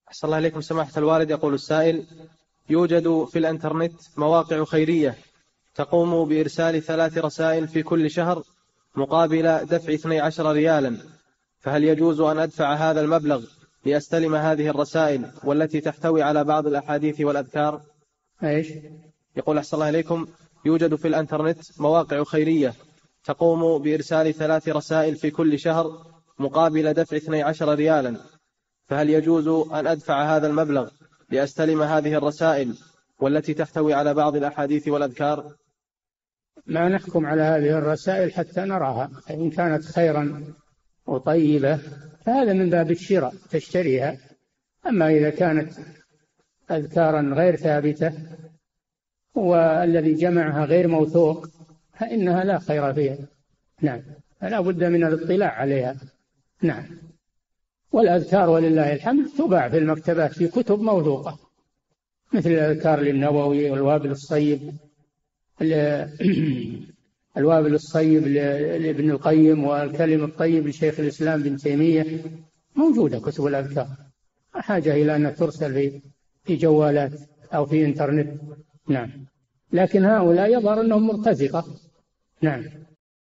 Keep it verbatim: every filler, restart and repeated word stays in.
أحسن الله إليكم سماحة الوالد. يقول السائل: يوجد في الإنترنت مواقع خيرية تقوم بإرسال ثلاث رسائل في كل شهر مقابل دفع اثني عشر ريالا، فهل يجوز أن أدفع هذا المبلغ لأستلم هذه الرسائل والتي تحتوي على بعض الأحاديث والأذكار؟ إيش؟ يقول أحسن الله إليكم: يوجد في الإنترنت مواقع خيرية تقوم بإرسال ثلاث رسائل في كل شهر مقابل دفع اثني عشر ريالا، فهل يجوز أن أدفع هذا المبلغ لأستلم هذه الرسائل والتي تحتوي على بعض الأحاديث والأذكار؟ ما نحكم على هذه الرسائل حتى نراها، إن كانت خيرا وطيبة فهذا من باب الشراء، تشتريها. أما إذا كانت أذكارا غير ثابتة والذي جمعها غير موثوق فإنها لا خير فيها. نعم، فلا بد من الاطلاع عليها. نعم. والأذكار ولله الحمد تباع في المكتبات في كتب موثوقة، مثل الأذكار للنووي والوابل الصيب الوابل الصيب لابن القيم والكلم الطيب لشيخ الإسلام بن تيمية، موجودة كتب الأذكار، حاجة إلى أن ترسل في في جوالات أو في إنترنت. نعم. لكن هؤلاء يظهر أنهم مرتزقة. نعم.